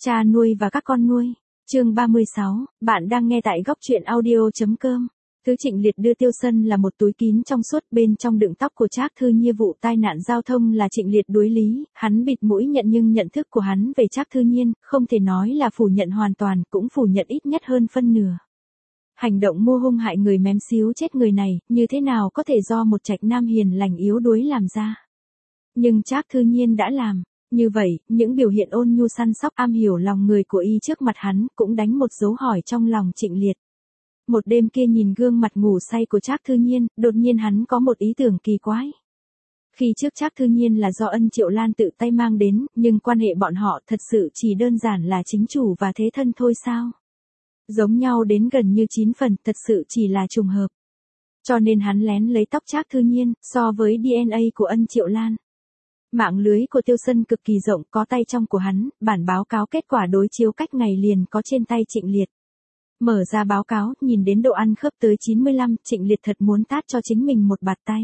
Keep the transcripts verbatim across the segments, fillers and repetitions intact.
Cha nuôi và các con nuôi. Chương ba mươi sáu, bạn đang nghe tại góc truyện audio.com. Thứ Trịnh Liệt đưa Tiêu Sân là một túi kín trong suốt, bên trong đựng tóc của Trác Thư Nhiên. Vụ tai nạn giao thông là Trịnh Liệt đuối lý, hắn bịt mũi nhận, nhưng nhận thức của hắn về Trác Thư Nhiên không thể nói là phủ nhận hoàn toàn, cũng phủ nhận ít nhất hơn phân nửa. Hành động mưu hung hại người, mém xíu chết người này, như thế nào có thể do một trạch nam hiền lành yếu đuối làm ra. Nhưng Trác Thư Nhiên đã làm. Như vậy, những biểu hiện ôn nhu săn sóc, am hiểu lòng người của y trước mặt hắn cũng đánh một dấu hỏi trong lòng Trịnh Liệt. Một đêm kia nhìn gương mặt ngủ say của Trác Thư Nhiên, đột nhiên hắn có một ý tưởng kỳ quái. Khi trước Trác Thư Nhiên là do Ân Triệu Lan tự tay mang đến, nhưng quan hệ bọn họ thật sự chỉ đơn giản là chính chủ và thế thân thôi sao? Giống nhau đến gần như chín phần, thật sự chỉ là trùng hợp. Cho nên hắn lén lấy tóc Trác Thư Nhiên, so với đê en a của Ân Triệu Lan. Mạng lưới của Tiêu Sân cực kỳ rộng, có tay trong của hắn, bản báo cáo kết quả đối chiếu cách ngày liền có trên tay Trịnh Liệt. Mở ra báo cáo, nhìn đến độ ăn khớp tới chín mươi lăm, Trịnh Liệt thật muốn tát cho chính mình một bạt tay.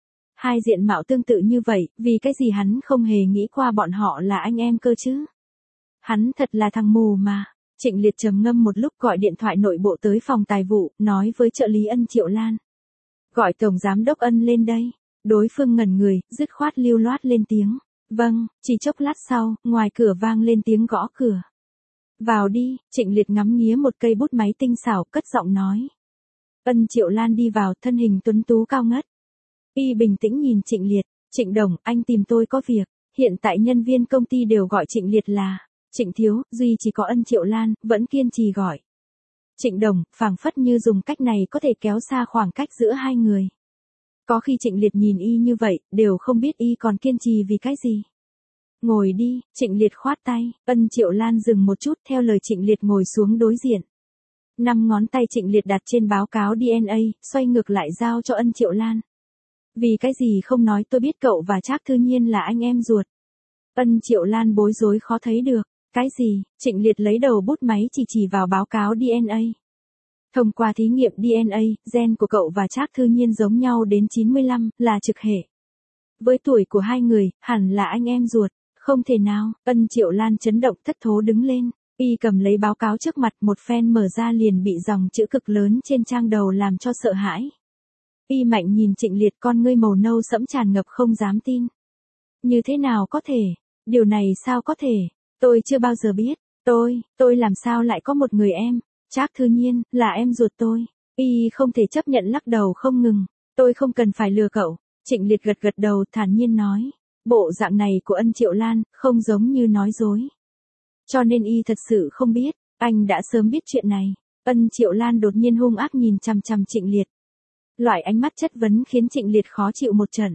Hai diện mạo tương tự như vậy, vì cái gì hắn không hề nghĩ qua bọn họ là anh em cơ chứ? Hắn thật là thằng mù mà. Trịnh Liệt trầm ngâm một lúc, gọi điện thoại nội bộ tới phòng tài vụ, nói với trợ lý Ân Triệu Lan. Gọi Tổng Giám đốc Ân lên đây. Đối phương ngẩn người, dứt khoát lưu loát lên tiếng. Vâng, chỉ chốc lát sau, ngoài cửa vang lên tiếng gõ cửa. Vào đi, Trịnh Liệt ngắm nghía một cây bút máy tinh xảo, cất giọng nói. Ân Triệu Lan đi vào, thân hình tuấn tú cao ngất. Y bình tĩnh nhìn Trịnh Liệt. Trịnh Đồng, anh tìm tôi có việc. Hiện tại nhân viên công ty đều gọi Trịnh Liệt là Trịnh Thiếu, duy chỉ có Ân Triệu Lan vẫn kiên trì gọi Trịnh Đồng, phảng phất như dùng cách này có thể kéo xa khoảng cách giữa hai người. Có khi Trịnh Liệt nhìn y như vậy, đều không biết y còn kiên trì vì cái gì. Ngồi đi, Trịnh Liệt khoát tay. Ân Triệu Lan dừng một chút, theo lời Trịnh Liệt ngồi xuống đối diện. Năm ngón tay Trịnh Liệt đặt trên báo cáo đê en a, xoay ngược lại giao cho Ân Triệu Lan. Vì cái gì không nói, tôi biết cậu và Trác Thư Nhiên là anh em ruột. Ân Triệu Lan bối rối khó thấy được. Cái gì? Trịnh Liệt lấy đầu bút máy chỉ chỉ vào báo cáo đê en a. Thông qua thí nghiệm đê en a, gen của cậu và Trác Thư Nhiên giống nhau đến chín mươi lăm, là trực hệ. Với tuổi của hai người, hẳn là anh em ruột. Không thể nào. Ân Triệu Lan chấn động thất thố đứng lên. Y cầm lấy báo cáo trước mặt, một phen mở ra liền bị dòng chữ cực lớn trên trang đầu làm cho sợ hãi. Y mạnh nhìn Trịnh Liệt, con ngươi màu nâu sẫm tràn ngập không dám tin. Như thế nào có thể? Điều này sao có thể? Tôi chưa bao giờ biết. Tôi, tôi làm sao lại có một người em? Trác Thư Nhiên, là em ruột tôi. Y không thể chấp nhận, lắc đầu không ngừng. Tôi không cần phải lừa cậu. Trịnh Liệt gật gật đầu, thản nhiên nói. Bộ dạng này của Ân Triệu Lan, không giống như nói dối. Cho nên y thật sự không biết, anh đã sớm biết chuyện này. Ân Triệu Lan đột nhiên hung ác nhìn chằm chằm Trịnh Liệt. Loại ánh mắt chất vấn khiến Trịnh Liệt khó chịu một trận.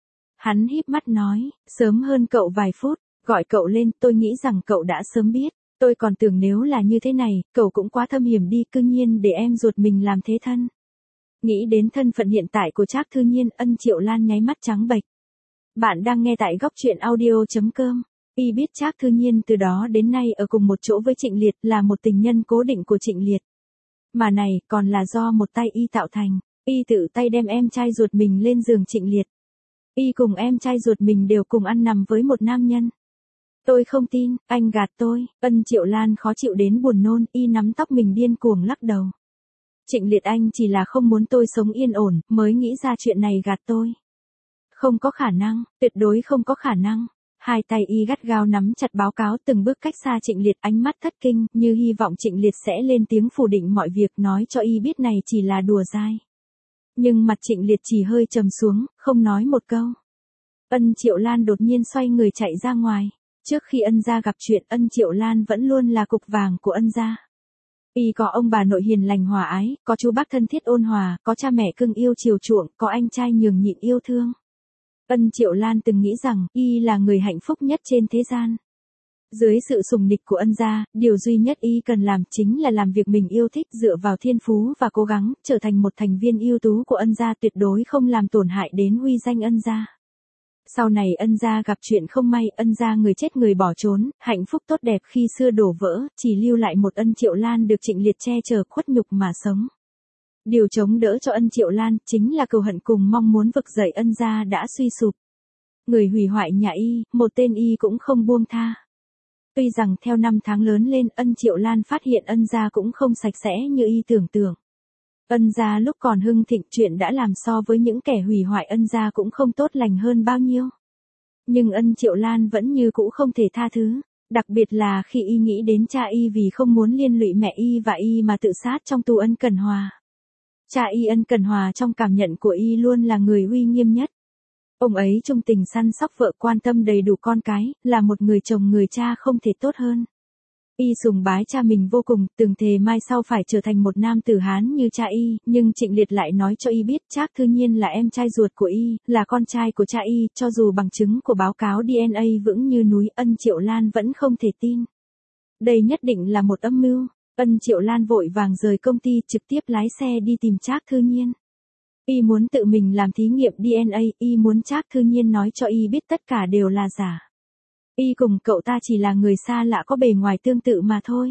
Hắn híp mắt nói, sớm hơn cậu vài phút, gọi cậu lên, tôi nghĩ rằng cậu đã sớm biết. Tôi còn tưởng nếu là như thế này, cậu cũng quá thâm hiểm đi, cư nhiên để em ruột mình làm thế thân. Nghĩ đến thân phận hiện tại của Trác Thư Nhiên, Ân Triệu Lan nháy mắt trắng bệch. Bạn đang nghe tại góc truyện audio.com. Y biết Trác Thư Nhiên từ đó đến nay ở cùng một chỗ với Trịnh Liệt, là một tình nhân cố định của Trịnh Liệt. Mà này, còn là do một tay Y tạo thành. Y tự tay đem em trai ruột mình lên giường Trịnh Liệt. Y cùng em trai ruột mình đều cùng ăn nằm với một nam nhân. Tôi không tin, anh gạt tôi. Ân Triệu Lan khó chịu đến buồn nôn, Y nắm tóc mình điên cuồng lắc đầu. Trịnh Liệt, anh chỉ là không muốn tôi sống yên ổn, mới nghĩ ra chuyện này gạt tôi. Không có khả năng, tuyệt đối không có khả năng. Hai tay Y gắt gao nắm chặt báo cáo, từng bước cách xa Trịnh Liệt, ánh mắt thất kinh, như hy vọng Trịnh Liệt sẽ lên tiếng phủ định mọi việc, nói cho Y biết này chỉ là đùa dai. Nhưng mặt Trịnh Liệt chỉ hơi trầm xuống, không nói một câu. Ân Triệu Lan đột nhiên xoay người chạy ra ngoài. Trước khi Ân gia gặp chuyện, Ân Triệu Lan vẫn luôn là cục vàng của Ân gia. Y có ông bà nội hiền lành hòa ái, có chú bác thân thiết ôn hòa, có cha mẹ cưng yêu chiều chuộng, có anh trai nhường nhịn yêu thương. Ân Triệu Lan từng nghĩ rằng Y là người hạnh phúc nhất trên thế gian. Dưới sự sủng nịch của Ân gia, điều duy nhất Y cần làm chính là làm việc mình yêu thích, dựa vào thiên phú và cố gắng, trở thành một thành viên ưu tú của Ân gia, tuyệt đối không làm tổn hại đến uy danh Ân gia. Sau này Ân gia gặp chuyện không may, Ân gia người chết người bỏ trốn, hạnh phúc tốt đẹp khi xưa đổ vỡ, chỉ lưu lại một Ân Triệu Lan được Trịnh Liệt che chở khuất nhục mà sống. Điều chống đỡ cho Ân Triệu Lan chính là cừu hận cùng mong muốn vực dậy Ân gia đã suy sụp. Người hủy hoại nhà Y, một tên Y cũng không buông tha. Tuy rằng theo năm tháng lớn lên Ân Triệu Lan phát hiện Ân gia cũng không sạch sẽ như y tưởng tượng. Ân gia lúc còn hưng thịnh chuyện đã làm so với những kẻ hủy hoại Ân gia cũng không tốt lành hơn bao nhiêu. Nhưng Ân Triệu Lan vẫn như cũ không thể tha thứ, đặc biệt là khi y nghĩ đến cha y vì không muốn liên lụy mẹ y và y mà tự sát trong tù Ân Cẩn Hòa. Cha y Ân Cẩn Hòa trong cảm nhận của y luôn là người uy nghiêm nhất. Ông ấy trung tình săn sóc vợ, quan tâm đầy đủ con cái, là một người chồng người cha không thể tốt hơn. Y sùng bái cha mình vô cùng, từng thề mai sau phải trở thành một nam tử Hán như cha y, nhưng Trịnh Liệt lại nói cho y biết Trác Thư Nhiên là em trai ruột của y, là con trai của cha y, cho dù bằng chứng của báo cáo đê en a vững như núi, Ân Triệu Lan vẫn không thể tin. Đây nhất định là một âm mưu. Ân Triệu Lan vội vàng rời công ty trực tiếp lái xe đi tìm Trác Thư Nhiên. Y muốn tự mình làm thí nghiệm đê en a, y muốn Trác Thư Nhiên nói cho y biết tất cả đều là giả. Y cùng cậu ta chỉ là người xa lạ có bề ngoài tương tự mà thôi.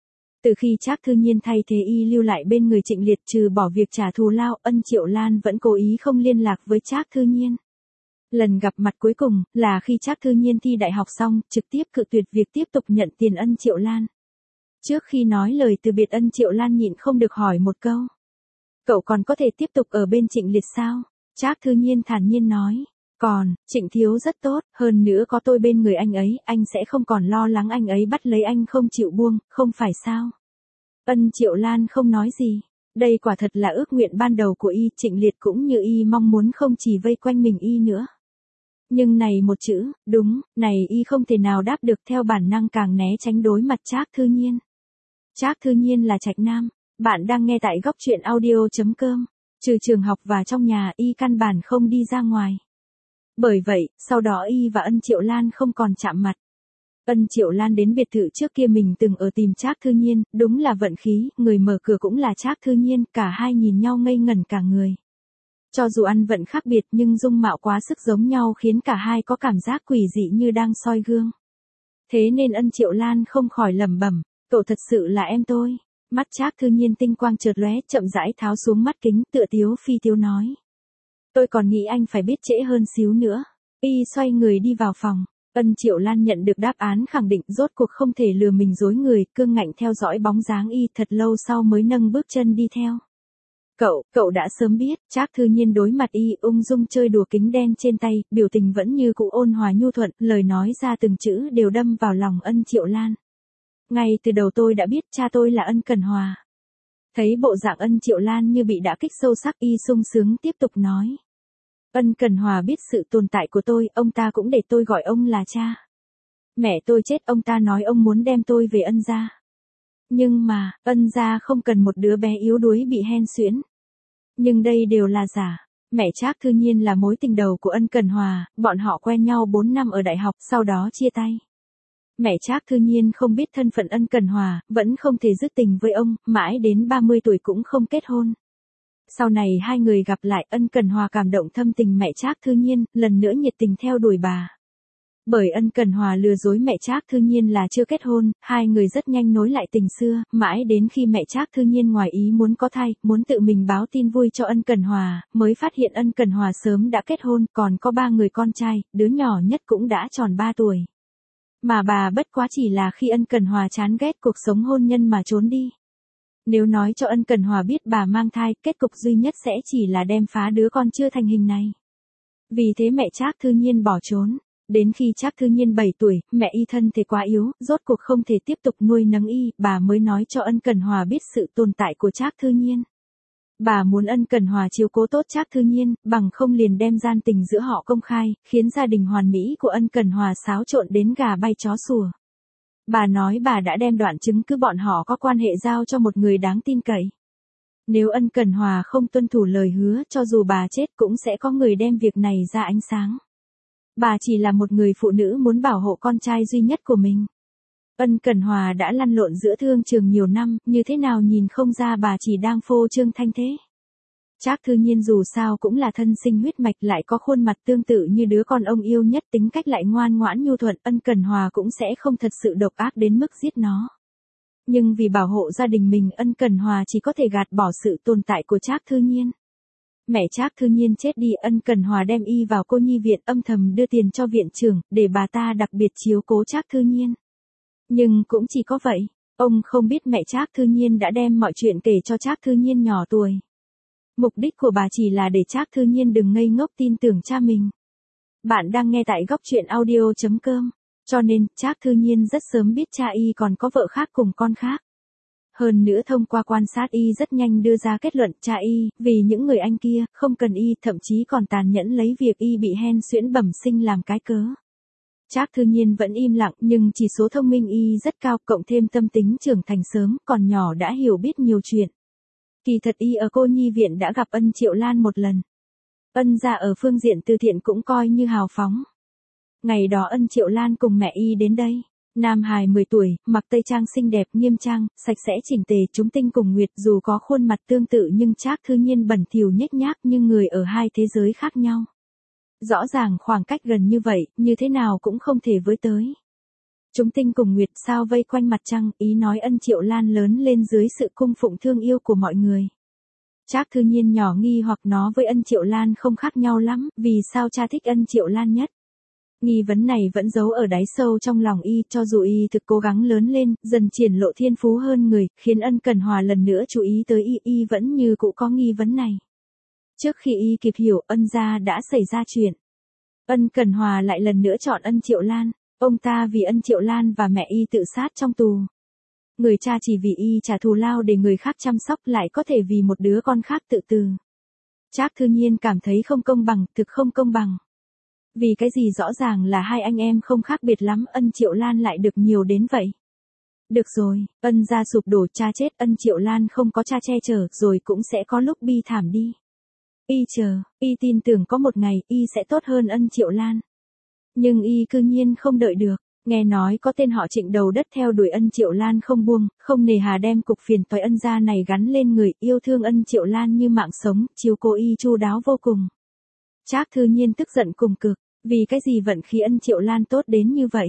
Từ khi Trác Thư Nhiên thay thế y lưu lại bên người Trịnh Liệt, trừ bỏ việc trả thù lao, Ân Triệu Lan vẫn cố ý không liên lạc với Trác Thư Nhiên. Lần gặp mặt cuối cùng là khi Trác Thư Nhiên thi đại học xong, trực tiếp cự tuyệt việc tiếp tục nhận tiền Ân Triệu Lan. Trước khi nói lời từ biệt, Ân Triệu Lan nhịn không được hỏi một câu. Cậu còn có thể tiếp tục ở bên Trịnh Liệt sao? Trác Thư Nhiên thản nhiên nói. Còn, Trịnh thiếu rất tốt, hơn nữa có tôi bên người anh ấy, anh sẽ không còn lo lắng anh ấy bắt lấy anh không chịu buông, không phải sao? Ân Triệu Lan không nói gì. Đây quả thật là ước nguyện ban đầu của y, Trịnh Liệt cũng như y mong muốn không chỉ vây quanh mình y nữa. Nhưng này một chữ, đúng, này y không thể nào đáp được, theo bản năng càng né tránh đối mặt Trác Thư Nhiên. Trác Thư Nhiên là trạch nam. Bạn đang nghe tại góc truyện audio chấm com. Trừ trường học và trong nhà, y căn bản không đi ra ngoài. Bởi vậy, sau đó y và Ân Triệu Lan không còn chạm mặt. Ân Triệu Lan đến biệt thự trước kia mình từng ở tìm Trác Thư Nhiên, đúng là vận khí, người mở cửa cũng là Trác Thư Nhiên, cả hai nhìn nhau ngây ngẩn cả người. Cho dù ăn vận khác biệt nhưng dung mạo quá sức giống nhau khiến cả hai có cảm giác quỷ dị như đang soi gương. Thế nên Ân Triệu Lan không khỏi lẩm bẩm, cậu thật sự là em tôi. Mắt Trác Thư Nhiên tinh quang chợt lóe, chậm rãi tháo xuống mắt kính, tựa tiếu phi tiếu nói. Tôi còn nghĩ anh phải biết trễ hơn xíu nữa. Y xoay người đi vào phòng. Ân Triệu Lan nhận được đáp án khẳng định, rốt cuộc không thể lừa mình dối người, cương ngạnh theo dõi bóng dáng y thật lâu sau mới nâng bước chân đi theo. Cậu, cậu đã sớm biết. Trác Thư Nhiên đối mặt y, ung dung chơi đùa kính đen trên tay, biểu tình vẫn như cũ ôn hòa nhu thuận, lời nói ra từng chữ đều đâm vào lòng Ân Triệu Lan. Ngay từ đầu tôi đã biết cha tôi là Ân Cẩn Hòa. Thấy bộ dạng Ân Triệu Lan như bị đả kích sâu sắc, y sung sướng tiếp tục nói. Ân Cẩn Hòa biết sự tồn tại của tôi, ông ta cũng để tôi gọi ông là cha. Mẹ tôi chết, ông ta nói ông muốn đem tôi về Ân gia. Nhưng mà, Ân gia không cần một đứa bé yếu đuối bị hen suyễn. Nhưng đây đều là giả. Mẹ Trác Thư Nhiên là mối tình đầu của Ân Cẩn Hòa, bọn họ quen nhau bốn năm ở đại học, sau đó chia tay. Mẹ Trác Thư Nhiên không biết thân phận Ân Cẩn Hòa, vẫn không thể dứt tình với ông, mãi đến ba mươi tuổi cũng không kết hôn. Sau này hai người gặp lại, Ân Cẩn Hòa cảm động thâm tình mẹ Trác Thư Nhiên, lần nữa nhiệt tình theo đuổi bà. Bởi Ân Cẩn Hòa lừa dối mẹ Trác Thư Nhiên là chưa kết hôn, hai người rất nhanh nối lại tình xưa, mãi đến khi mẹ Trác Thư Nhiên ngoài ý muốn có thai, muốn tự mình báo tin vui cho Ân Cẩn Hòa, mới phát hiện Ân Cẩn Hòa sớm đã kết hôn, còn có ba người con trai, đứa nhỏ nhất cũng đã tròn ba tuổi. Mà bà bất quá chỉ là khi Ân Cẩn Hòa chán ghét cuộc sống hôn nhân mà trốn đi. Nếu nói cho Ân Cẩn Hòa biết bà mang thai, kết cục duy nhất sẽ chỉ là đem phá đứa con chưa thành hình này. Vì thế mẹ Trác Thư Nhiên bỏ trốn. Đến khi Trác Thư Nhiên bảy tuổi, mẹ y thân thể quá yếu, rốt cuộc không thể tiếp tục nuôi nấng y, bà mới nói cho Ân Cẩn Hòa biết sự tồn tại của Trác Thư Nhiên. Bà muốn Ân Cẩn Hòa chiếu cố tốt Trác Thư Nhiên, bằng không liền đem gian tình giữa họ công khai, khiến gia đình hoàn mỹ của Ân Cẩn Hòa xáo trộn đến gà bay chó sủa. Bà nói bà đã đem đoạn chứng cứ bọn họ có quan hệ giao cho một người đáng tin cậy. Nếu Ân Cẩn Hòa không tuân thủ lời hứa, cho dù bà chết cũng sẽ có người đem việc này ra ánh sáng. Bà chỉ là một người phụ nữ muốn bảo hộ con trai duy nhất của mình. Ân Cẩn Hòa đã lăn lộn giữa thương trường nhiều năm, như thế nào nhìn không ra bà chỉ đang phô trương thanh thế. Trác Thư Nhiên dù sao cũng là thân sinh huyết mạch, lại có khuôn mặt tương tự như đứa con ông yêu nhất, tính cách lại ngoan ngoãn nhu thuận, Ân Cẩn Hòa cũng sẽ không thật sự độc ác đến mức giết nó. Nhưng vì bảo hộ gia đình mình, Ân Cẩn Hòa chỉ có thể gạt bỏ sự tồn tại của Trác Thư Nhiên. Mẹ Trác Thư Nhiên chết đi, Ân Cẩn Hòa đem y vào cô nhi viện, âm thầm đưa tiền cho viện trưởng, để bà ta đặc biệt chiếu cố Trác Thư Nhiên. Nhưng cũng chỉ có vậy, ông không biết mẹ Trác Thư Nhiên đã đem mọi chuyện kể cho Trác Thư Nhiên nhỏ tuổi. Mục đích của bà chỉ là để Trác Thư Nhiên đừng ngây ngốc tin tưởng cha mình. Bạn đang nghe tại góc truyện audio.com, cho nên Trác Thư Nhiên rất sớm biết cha y còn có vợ khác cùng con khác. Hơn nữa thông qua quan sát y rất nhanh đưa ra kết luận cha y, vì những người anh kia, không cần y, thậm chí còn tàn nhẫn lấy việc y bị hen suyễn bẩm sinh làm cái cớ. Trác Thư Nhiên vẫn im lặng nhưng chỉ số thông minh y rất cao, cộng thêm tâm tính trưởng thành sớm, còn nhỏ đã hiểu biết nhiều chuyện. Kỳ thật y ở cô nhi viện đã gặp Ân Triệu Lan một lần. Ân gia ở phương diện từ thiện cũng coi như hào phóng. Ngày đó Ân Triệu Lan cùng mẹ y đến đây. Nam hài mười tuổi, mặc tây trang xinh đẹp nghiêm trang, sạch sẽ chỉnh tề, chúng tinh cùng nguyệt, dù có khuôn mặt tương tự nhưng Trác Thư Nhiên bẩn thỉu nhếch nhác như người ở hai thế giới khác nhau. Rõ ràng khoảng cách gần như vậy, như thế nào cũng không thể với tới. Chúng tinh cùng nguyệt sao vây quanh mặt trăng, ý nói Ân Triệu Lan lớn lên dưới sự cung phụng thương yêu của mọi người. Trác Thư Nhiên nhỏ nghi hoặc nó với Ân Triệu Lan không khác nhau lắm, vì sao cha thích Ân Triệu Lan nhất. Nghi vấn này vẫn giấu ở đáy sâu trong lòng y, cho dù y thực cố gắng lớn lên, dần triển lộ thiên phú hơn người, khiến Ân Cẩn Hòa lần nữa chú ý tới y, y vẫn như cũ có nghi vấn này. Trước khi y kịp hiểu, Ân gia đã xảy ra chuyện. Ân Cẩn Hòa lại lần nữa chọn Ân Triệu Lan, ông ta vì Ân Triệu Lan và mẹ y tự sát trong tù. Người cha chỉ vì y trả thù lao để người khác chăm sóc lại có thể vì một đứa con khác tự tử. Trác Thư Nhiên cảm thấy không công bằng, thực không công bằng. Vì cái gì rõ ràng là hai anh em không khác biệt lắm, Ân Triệu Lan lại được nhiều đến vậy. Được rồi, Ân gia sụp đổ, cha chết, Ân Triệu Lan không có cha che chở, rồi cũng sẽ có lúc bi thảm đi. Y chờ, y tin tưởng có một ngày, y sẽ tốt hơn Ân Triệu Lan. Nhưng y cư nhiên không đợi được, nghe nói có tên họ Trịnh đầu đất theo đuổi Ân Triệu Lan không buông, không nề hà đem cục phiền toái Ân gia này gắn lên người, yêu thương Ân Triệu Lan như mạng sống, chiếu cố y chu đáo vô cùng. Trác Thư Nhiên tức giận cùng cực, vì cái gì vận khí Ân Triệu Lan tốt đến như vậy?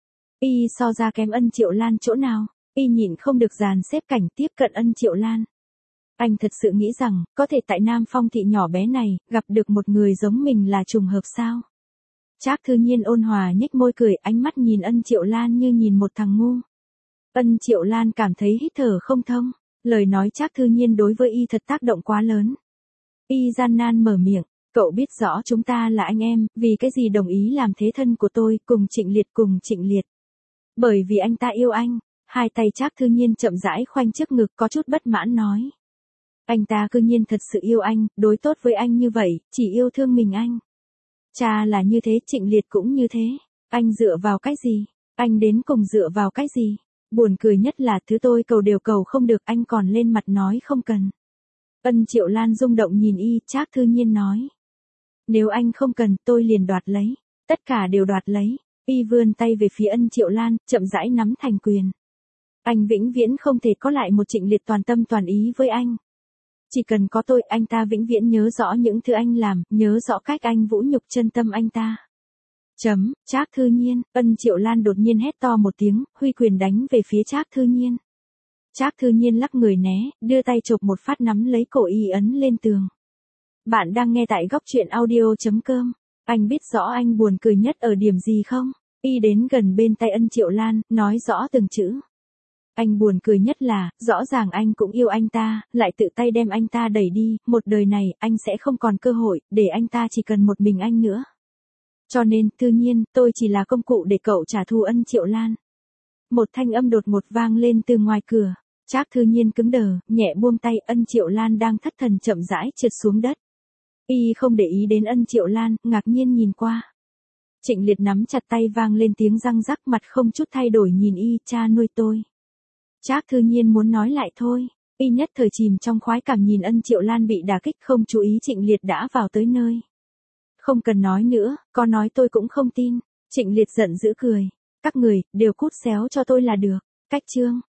Y so ra kém Ân Triệu Lan chỗ nào? Y nhịn không được dàn xếp cảnh tiếp cận Ân Triệu Lan. Anh thật sự nghĩ rằng, có thể tại Nam Phong thị nhỏ bé này, gặp được một người giống mình là trùng hợp sao? Trác Thư Nhiên ôn hòa nhếch môi cười, ánh mắt nhìn Ân Triệu Lan như nhìn một thằng ngu. Ân Triệu Lan cảm thấy hít thở không thông, lời nói Trác Thư Nhiên đối với y thật tác động quá lớn. Y gian nan mở miệng, cậu biết rõ chúng ta là anh em, vì cái gì đồng ý làm thế thân của tôi, cùng Trịnh Liệt cùng Trịnh Liệt. Bởi vì anh ta yêu anh, hai tay Trác Thư Nhiên chậm rãi khoanh trước ngực có chút bất mãn nói. Anh ta cư nhiên thật sự yêu anh, đối tốt với anh như vậy, chỉ yêu thương mình anh. Cha là như thế, Trịnh Liệt cũng như thế. Anh dựa vào cái gì? Anh đến cùng dựa vào cái gì? Buồn cười nhất là thứ tôi cầu đều cầu không được, anh còn lên mặt nói không cần. Ân Triệu Lan rung động nhìn y, Trác Thư Nhiên nói. Nếu anh không cần, tôi liền đoạt lấy. Tất cả đều đoạt lấy. Y vươn tay về phía Ân Triệu Lan, chậm rãi nắm thành quyền. Anh vĩnh viễn không thể có lại một Trịnh Liệt toàn tâm toàn ý với anh. Chỉ cần có tôi, anh ta vĩnh viễn nhớ rõ những thứ anh làm, nhớ rõ cách anh vũ nhục chân tâm anh ta. Chấm, Trác Thư Nhiên, Ân Triệu Lan đột nhiên hét to một tiếng, huy quyền đánh về phía Trác Thư Nhiên. Trác Thư Nhiên lắc người né, đưa tay chộp một phát nắm lấy cổ y ấn lên tường. Bạn đang nghe tại góc truyện audio.com. Anh biết rõ anh buồn cười nhất ở điểm gì không? Y đến gần bên tay Ân Triệu Lan, nói rõ từng chữ. Anh buồn cười nhất là, rõ ràng anh cũng yêu anh ta, lại tự tay đem anh ta đẩy đi, một đời này, anh sẽ không còn cơ hội, để anh ta chỉ cần một mình anh nữa. Cho nên, Thư Nhiên, tôi chỉ là công cụ để cậu trả thù Ân Triệu Lan. Một thanh âm đột ngột vang lên từ ngoài cửa. Trác Thư Nhiên cứng đờ, nhẹ buông tay, Ân Triệu Lan đang thất thần chậm rãi trượt xuống đất. Y không để ý đến Ân Triệu Lan, ngạc nhiên nhìn qua. Trịnh Liệt nắm chặt tay vang lên tiếng răng rắc, mặt không chút thay đổi nhìn y, cha nuôi tôi. Trác Thư Nhiên muốn nói lại thôi, y nhất thời chìm trong khoái cảm nhìn Ân Triệu Lan bị đả kích, không chú ý Trịnh Liệt đã vào tới nơi. Không cần nói nữa, có nói tôi cũng không tin. Trịnh Liệt giận dữ cười. Các người, đều cút xéo cho tôi là được. Cách chương.